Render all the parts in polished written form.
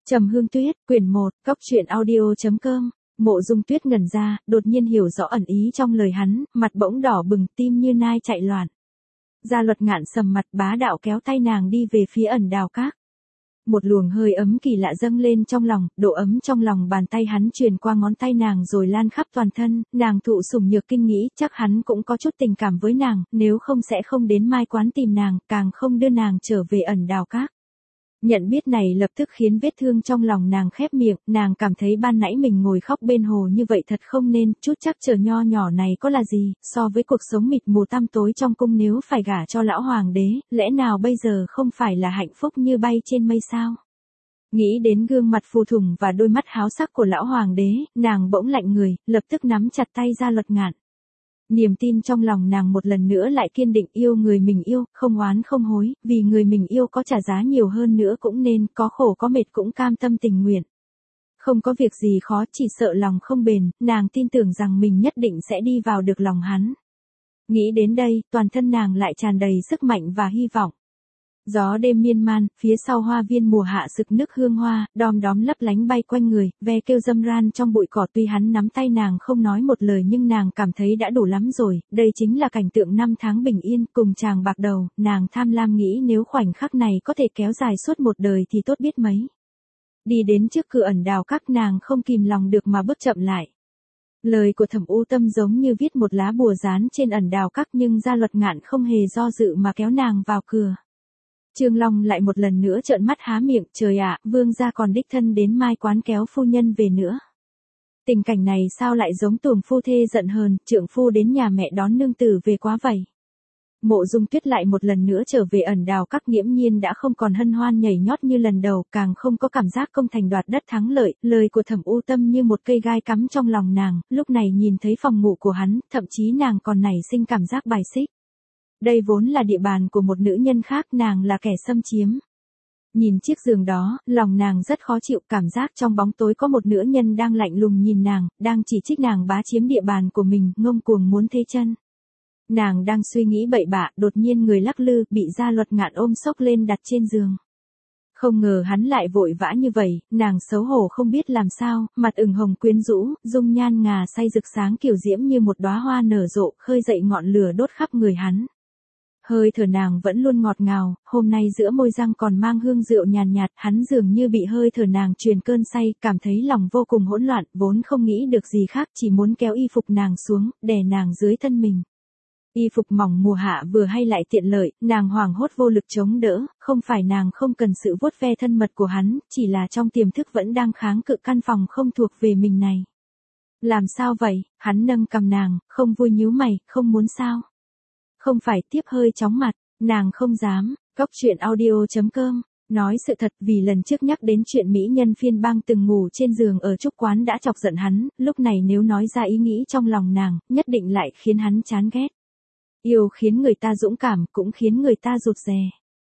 Trầm Hương Tuyết, quyển 1, góc truyện audio.com. Mộ Dung Tuyết ngẩn ra, đột nhiên hiểu rõ ẩn ý trong lời hắn, mặt bỗng đỏ bừng, tim như nai chạy loạn. Gia Luật Ngạn sầm mặt, bá đạo kéo tay nàng đi về phía Ẩn Đào Các. Một luồng hơi ấm kỳ lạ dâng lên trong lòng, độ ấm trong lòng bàn tay hắn truyền qua ngón tay nàng rồi lan khắp toàn thân, nàng thụ sủng nhược kinh nghĩ, chắc hắn cũng có chút tình cảm với nàng, nếu không sẽ không đến Mai Quán tìm nàng, càng không đưa nàng trở về Ẩn Đào Các. Nhận biết này lập tức khiến vết thương trong lòng nàng khép miệng, nàng cảm thấy ban nãy mình ngồi khóc bên hồ như vậy thật không nên, chút chắc chờ nho nhỏ này có là gì, so với cuộc sống mịt mù tăm tối trong cung nếu phải gả cho lão hoàng đế, lẽ nào bây giờ không phải là hạnh phúc như bay trên mây sao? Nghĩ đến gương mặt phù thủng và đôi mắt háo sắc của lão hoàng đế, nàng bỗng lạnh người, lập tức nắm chặt tay Gia Luật Ngạn. Niềm tin trong lòng nàng một lần nữa lại kiên định, yêu người mình yêu, không oán không hối, vì người mình yêu có trả giá nhiều hơn nữa cũng nên, có khổ có mệt cũng cam tâm tình nguyện. Không có việc gì khó, chỉ sợ lòng không bền, nàng tin tưởng rằng mình nhất định sẽ đi vào được lòng hắn. Nghĩ đến đây, toàn thân nàng lại tràn đầy sức mạnh và hy vọng. Gió đêm miên man, phía sau hoa viên mùa hạ sực nức hương hoa, đom đóm lấp lánh bay quanh người, ve kêu râm ran trong bụi cỏ, tuy hắn nắm tay nàng không nói một lời nhưng nàng cảm thấy đã đủ lắm rồi, đây chính là cảnh tượng năm tháng bình yên, cùng chàng bạc đầu, nàng tham lam nghĩ nếu khoảnh khắc này có thể kéo dài suốt một đời thì tốt biết mấy. Đi đến trước cửa Ẩn Đào Các, nàng không kìm lòng được mà bước chậm lại. Lời của Thẩm U Tâm giống như viết một lá bùa dán trên Ẩn Đào Các, nhưng Gia Luật Ngạn không hề do dự mà kéo nàng vào cửa. Trương Long lại một lần nữa trợn mắt há miệng, trời ạ, vương gia còn đích thân đến Mai Quán kéo phu nhân về nữa. Tình cảnh này sao lại giống tuồng phu thê giận hờn, trượng phu đến nhà mẹ đón nương tử về quá vậy. Mộ Dung Tuyết lại một lần nữa trở về Ẩn Đào Các, nghiễm nhiên đã không còn hân hoan nhảy nhót như lần đầu, càng không có cảm giác công thành đoạt đất thắng lợi, lời của Thẩm U Tâm như một cây gai cắm trong lòng nàng, lúc này nhìn thấy phòng ngủ của hắn, thậm chí nàng còn nảy sinh cảm giác bài xích. Đây vốn là địa bàn của một nữ nhân khác, nàng là kẻ xâm chiếm. Nhìn chiếc giường đó, lòng nàng rất khó chịu, cảm giác trong bóng tối có một nữ nhân đang lạnh lùng nhìn nàng, đang chỉ trích nàng bá chiếm địa bàn của mình, ngông cuồng muốn thế chân. Nàng đang suy nghĩ bậy bạ, đột nhiên người lắc lư, bị Gia Luật Ngạn ôm xốc lên đặt trên giường. Không ngờ hắn lại vội vã như vậy, nàng xấu hổ không biết làm sao, mặt ửng hồng quyến rũ, dung nhan ngà say rực sáng kiểu diễm như một đóa hoa nở rộ, khơi dậy ngọn lửa đốt khắp người hắn. Hơi thở nàng vẫn luôn ngọt ngào, hôm nay giữa môi răng còn mang hương rượu nhàn nhạt, hắn dường như bị hơi thở nàng truyền cơn say, cảm thấy lòng vô cùng hỗn loạn, vốn không nghĩ được gì khác, chỉ muốn kéo y phục nàng xuống, đè nàng dưới thân mình. Y phục mỏng mùa hạ vừa hay lại tiện lợi, nàng hoảng hốt vô lực chống đỡ, không phải nàng không cần sự vuốt ve thân mật của hắn, chỉ là trong tiềm thức vẫn đang kháng cự căn phòng không thuộc về mình này. Làm sao vậy? Hắn nâng cằm nàng, không vui nhíu mày, không muốn sao? Không phải, tiếp hơi chóng mặt, nàng không dám, góc truyện audio.com. Nói sự thật, vì lần trước nhắc đến chuyện mỹ nhân phiên bang từng ngủ trên giường ở Trúc Quán đã chọc giận hắn, lúc này nếu nói ra ý nghĩ trong lòng nàng, nhất định lại khiến hắn chán ghét. Yêu khiến người ta dũng cảm, cũng khiến người ta rụt rè.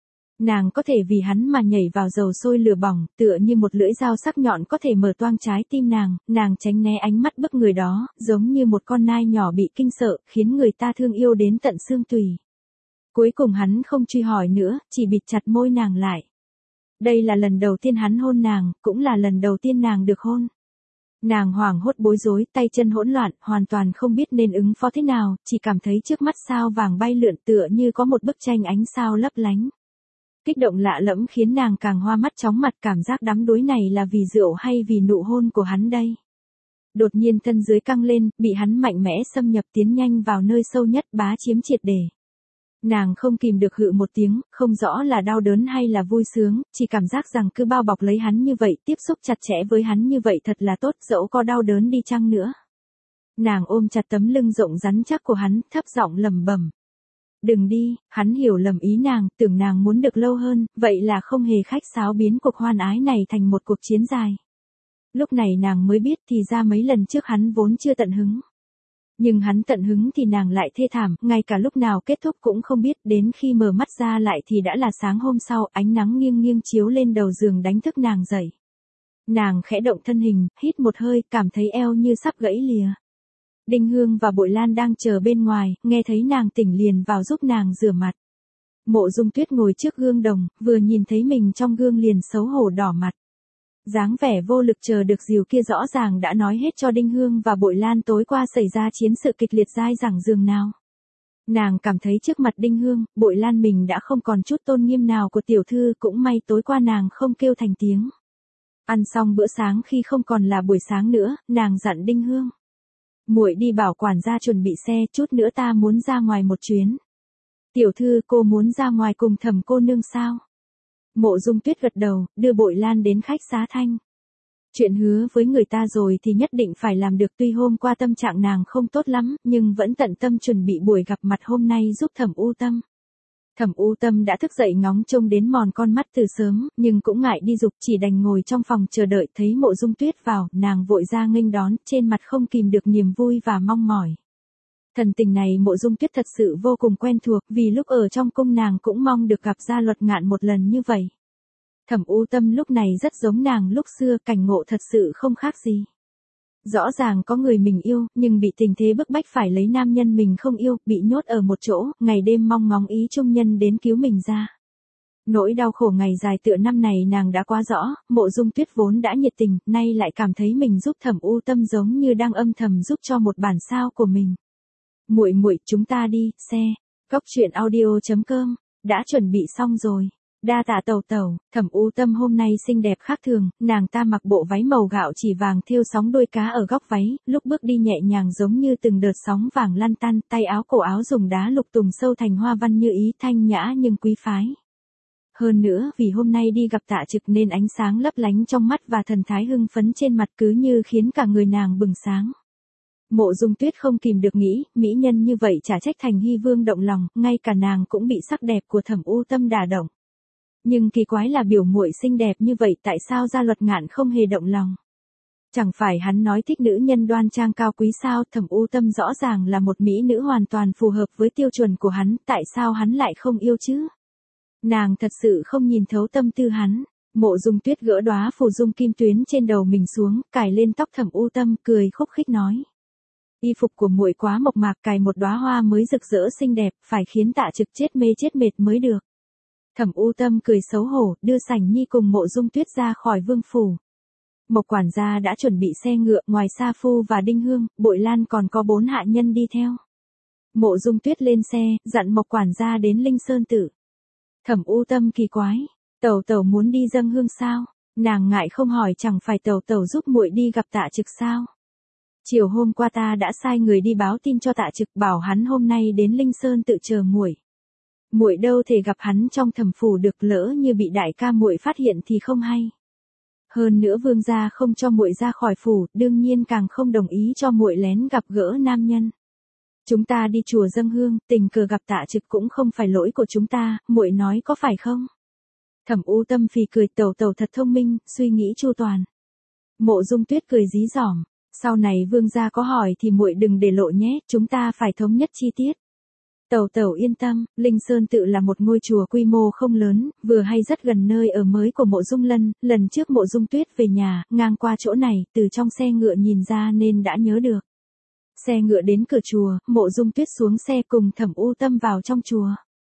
Nàng có thể vì hắn mà nhảy vào dầu sôi lửa bỏng, tựa như một lưỡi dao sắc nhọn có thể mở toang trái tim nàng tránh né ánh mắt bức người đó, giống như một con nai nhỏ bị kinh sợ, khiến người ta thương yêu đến tận xương tủy. Cuối cùng hắn không truy hỏi nữa, chỉ bịt chặt môi nàng lại. Đây là lần đầu tiên hắn hôn nàng, cũng là lần đầu tiên nàng được hôn. Nàng hoảng hốt bối rối, tay chân hỗn loạn, hoàn toàn không biết nên ứng phó thế nào, chỉ cảm thấy trước mắt sao vàng bay lượn tựa như có một bức tranh ánh sao lấp lánh. Kích động lạ lẫm khiến nàng càng hoa mắt chóng mặt, cảm giác đắm đuối này là vì rượu hay vì nụ hôn của hắn đây. Đột nhiên thân dưới căng lên, bị hắn mạnh mẽ xâm nhập tiến nhanh vào nơi sâu nhất, bá chiếm triệt để. Nàng không kìm được hự một tiếng, không rõ là đau đớn hay là vui sướng, chỉ cảm giác rằng cứ bao bọc lấy hắn như vậy, tiếp xúc chặt chẽ với hắn như vậy thật là tốt, dẫu có đau đớn đi chăng nữa. Nàng ôm chặt tấm lưng rộng rắn chắc của hắn, thấp giọng lẩm bẩm. Đừng đi, hắn hiểu lầm ý nàng, tưởng nàng muốn được lâu hơn, vậy là không hề khách sáo biến cuộc hoan ái này thành một cuộc chiến dài. Lúc này nàng mới biết thì ra mấy lần trước hắn vốn chưa tận hứng. Nhưng hắn tận hứng thì nàng lại thê thảm, ngay cả lúc nào kết thúc cũng không biết, đến khi mở mắt ra lại thì đã là sáng hôm sau, ánh nắng nghiêng nghiêng chiếu lên đầu giường đánh thức nàng dậy. Nàng khẽ động thân hình, hít một hơi, cảm thấy eo như sắp gãy lìa. Đinh Hương và Bội Lan đang chờ bên ngoài, nghe thấy nàng tỉnh liền vào giúp nàng rửa mặt. Mộ Dung Tuyết ngồi trước gương đồng, vừa nhìn thấy mình trong gương liền xấu hổ đỏ mặt. Dáng vẻ vô lực chờ được dìu kia rõ ràng đã nói hết cho Đinh Hương và Bội Lan tối qua xảy ra chiến sự kịch liệt dai dẳng giường nào. Nàng cảm thấy trước mặt Đinh Hương, Bội Lan mình đã không còn chút tôn nghiêm nào của tiểu thư, cũng may tối qua nàng không kêu thành tiếng. Ăn xong bữa sáng khi không còn là buổi sáng nữa, nàng dặn Đinh Hương. Muội đi bảo quản gia chuẩn bị xe, chút nữa ta muốn ra ngoài một chuyến. Tiểu thư, cô muốn ra ngoài cùng Thẩm cô nương sao? Mộ Dung Tuyết gật đầu, đưa Bội Lan đến khách xá Thanh. Chuyện hứa với người ta rồi thì nhất định phải làm được, tuy hôm qua tâm trạng nàng không tốt lắm, nhưng vẫn tận tâm chuẩn bị buổi gặp mặt hôm nay giúp Thẩm U Tâm. Thẩm U Tâm đã thức dậy ngóng trông đến mòn con mắt từ sớm, nhưng cũng ngại đi dục, chỉ đành ngồi trong phòng chờ đợi. Thấy Mộ Dung Tuyết vào, nàng vội ra nghênh đón, trên mặt không kìm được niềm vui và mong mỏi. Thần tình này Mộ Dung Tuyết thật sự vô cùng quen thuộc, vì lúc ở trong cung nàng cũng mong được gặp Gia Luật Ngạn một lần như vậy. Thẩm U Tâm lúc này rất giống nàng lúc xưa, cảnh ngộ thật sự không khác gì. Rõ ràng có người mình yêu, nhưng bị tình thế bức bách phải lấy nam nhân mình không yêu, bị nhốt ở một chỗ, ngày đêm mong ngóng ý trung nhân đến cứu mình ra. Nỗi đau khổ ngày dài tựa năm này nàng đã quá rõ, Mộ Dung Tuyết vốn đã nhiệt tình, nay lại cảm thấy mình giúp Thẩm U Tâm giống như đang âm thầm giúp cho một bản sao của mình. Muội muội, chúng ta đi, xe. Cốc truyện audio.com đã chuẩn bị xong rồi. Đa tạ tẩu tẩu. Thẩm U Tâm hôm nay xinh đẹp khác thường, nàng ta mặc bộ váy màu gạo chỉ vàng thêu sóng đuôi cá ở góc váy, lúc bước đi nhẹ nhàng giống như từng đợt sóng vàng lăn tăn, tay áo cổ áo dùng đá lục tùng sâu thành hoa văn như ý, thanh nhã nhưng quý phái. Hơn nữa, vì hôm nay đi gặp Tạ Trực nên ánh sáng lấp lánh trong mắt và thần thái hưng phấn trên mặt cứ như khiến cả người nàng bừng sáng. Mộ Dung Tuyết không kìm được nghĩ, mỹ nhân như vậy chả trách Thành Hy Vương động lòng, ngay cả nàng cũng bị sắc đẹp của Thẩm U Tâm đả động. Nhưng kỳ quái là biểu muội xinh đẹp như vậy, tại sao Gia Luật Ngạn không hề động lòng? Chẳng phải hắn nói thích nữ nhân đoan trang cao quý sao? Thẩm U Tâm rõ ràng là một mỹ nữ hoàn toàn phù hợp với tiêu chuẩn của hắn, tại sao hắn lại không yêu chứ? Nàng thật sự không nhìn thấu tâm tư hắn. Mộ Dung Tuyết gỡ đóa phù dung kim tuyến trên đầu mình xuống, cài lên tóc Thẩm U Tâm, cười khúc khích nói: Y phục của muội quá mộc mạc, cài một đóa hoa mới rực rỡ xinh đẹp, phải khiến Tạ Trực chết mê chết mệt mới được. Thẩm U Tâm cười xấu hổ, đưa Sảnh Nhi cùng Mộ Dung Tuyết ra khỏi vương phủ. Mộc quản gia đã chuẩn bị xe ngựa, ngoài Sa Phu và Đinh Hương, Bội Lan còn có 4 hạ nhân đi theo. Mộ Dung Tuyết lên xe, dặn Mộc quản gia đến Linh Sơn Tự. Thẩm U Tâm kỳ quái, tẩu tẩu muốn đi dâng hương sao? Nàng ngại không hỏi, chẳng phải tẩu tẩu giúp muội đi gặp Tạ Trực sao? Chiều hôm qua ta đã sai người đi báo tin cho Tạ Trực, bảo hắn hôm nay đến Linh Sơn Tự chờ muội. Muội đâu thể gặp hắn trong thẩm phủ được, lỡ như bị đại ca muội phát hiện thì không hay. Hơn nữa vương gia không cho muội ra khỏi phủ, đương nhiên càng không đồng ý cho muội lén gặp gỡ nam nhân. Chúng ta đi chùa dâng hương, tình cờ gặp Tạ Trực cũng không phải lỗi của chúng ta, muội nói có phải không? Thẩm U Tâm phì cười, tẩu tẩu thật thông minh, suy nghĩ chu toàn. Mộ Dung Tuyết cười dí dỏm, sau này vương gia có hỏi thì muội đừng để lộ nhé, chúng ta phải thống nhất chi tiết. Tẩu tẩu yên tâm, Linh Sơn Tự là một ngôi chùa quy mô không lớn, vừa hay rất gần nơi ở mới của Mộ Dung Lân, lần trước Mộ Dung Tuyết về nhà, ngang qua chỗ này, từ trong xe ngựa nhìn ra nên đã nhớ được. Xe ngựa đến cửa chùa, Mộ Dung Tuyết xuống xe cùng Thẩm U Tâm vào trong chùa.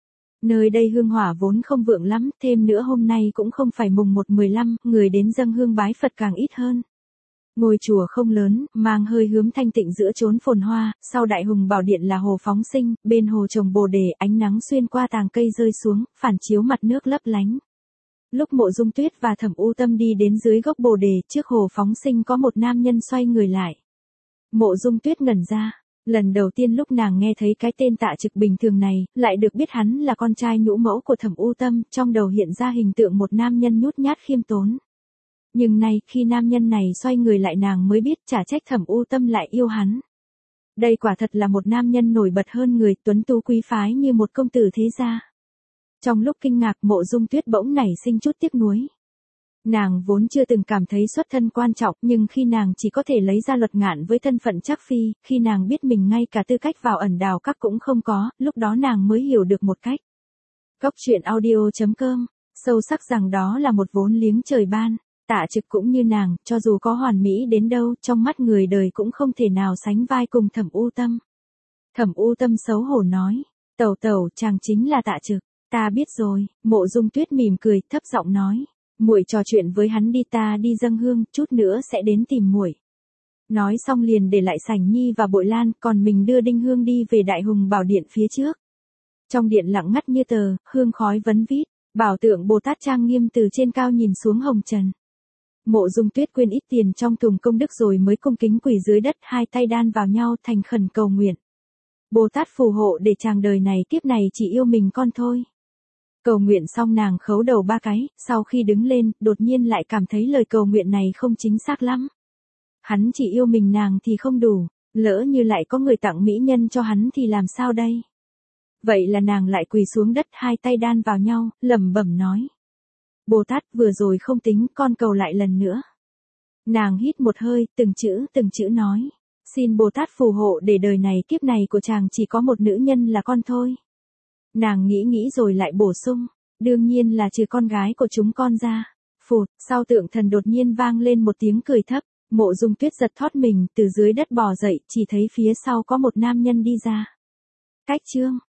Nơi đây hương hỏa vốn không vượng lắm, thêm nữa hôm nay cũng không phải mùng 1/15, người đến dâng hương bái Phật càng ít hơn. Ngôi chùa không lớn, mang hơi hướng thanh tịnh giữa chốn phồn hoa, sau Đại Hùng Bảo Điện là hồ phóng sinh, bên hồ trồng bồ đề, ánh nắng xuyên qua tàng cây rơi xuống, phản chiếu mặt nước lấp lánh. Lúc Mộ Dung Tuyết và Thẩm U Tâm đi đến dưới gốc bồ đề, trước hồ phóng sinh có một nam nhân xoay người lại. Mộ Dung Tuyết ngẩn ra, lần đầu tiên lúc nàng nghe thấy cái tên Tạ Trực bình thường này, lại được biết hắn là con trai nhũ mẫu của Thẩm U Tâm, trong đầu hiện ra hình tượng một nam nhân nhút nhát khiêm tốn. Nhưng nay, khi nam nhân này xoay người lại nàng mới biết chả trách Thẩm U Tâm lại yêu hắn. Đây quả thật là một nam nhân nổi bật hơn người, tuấn tú quý phái như một công tử thế gia. Trong lúc kinh ngạc, Mộ Dung Tuyết bỗng nảy sinh chút tiếc nuối. Nàng vốn chưa từng cảm thấy xuất thân quan trọng, nhưng khi nàng chỉ có thể lấy Gia Luật Ngạn với thân phận trác phi, khi nàng biết mình ngay cả tư cách vào Ẩn Đào Các cũng không có, lúc đó nàng mới hiểu được một cách. Cốc truyện audio.com, sâu sắc rằng đó là một vốn liếng trời ban. Tạ Trực cũng như nàng, cho dù có hoàn mỹ đến đâu, trong mắt người đời cũng không thể nào sánh vai cùng Thẩm U Tâm. Thẩm U Tâm xấu hổ nói, tẩu tẩu, chàng chính là Tạ Trực. Ta biết rồi. Mộ Dung Tuyết mỉm cười, thấp giọng nói, Muội trò chuyện với hắn đi, ta đi dâng hương, chút nữa sẽ đến tìm muội. Nói xong liền để lại Sảnh Nhi và Bội Lan, còn mình đưa Đinh Hương đi về Đại Hùng Bảo Điện phía trước. Trong điện lặng ngắt như tờ, hương khói vấn vít, bảo tượng Bồ Tát trang nghiêm từ trên cao nhìn xuống hồng trần. Mộ Dung Tuyết quên ít tiền trong thùng công đức rồi mới cung kính quỳ dưới đất, hai tay đan vào nhau thành khẩn cầu nguyện. Bồ Tát phù hộ để chàng đời này kiếp này chỉ yêu mình con thôi. Cầu nguyện xong nàng khấu đầu 3 cái, sau khi đứng lên, đột nhiên lại cảm thấy lời cầu nguyện này không chính xác lắm. Hắn chỉ yêu mình nàng thì không đủ, lỡ như lại có người tặng mỹ nhân cho hắn thì làm sao đây? Vậy là nàng lại quỳ xuống đất, hai tay đan vào nhau, lẩm bẩm nói. Bồ Tát, vừa rồi không tính, con cầu lại lần nữa. Nàng hít một hơi, từng chữ nói. Xin Bồ Tát phù hộ để đời này kiếp này của chàng chỉ có một nữ nhân là con thôi. Nàng nghĩ rồi lại bổ sung, đương nhiên là trừ con gái của chúng con ra. Phụt, sau tượng thần đột nhiên vang lên một tiếng cười thấp, Mộ Dung Tuyết giật thoát mình, từ dưới đất bò dậy, chỉ thấy phía sau có một nam nhân đi ra. Cách chương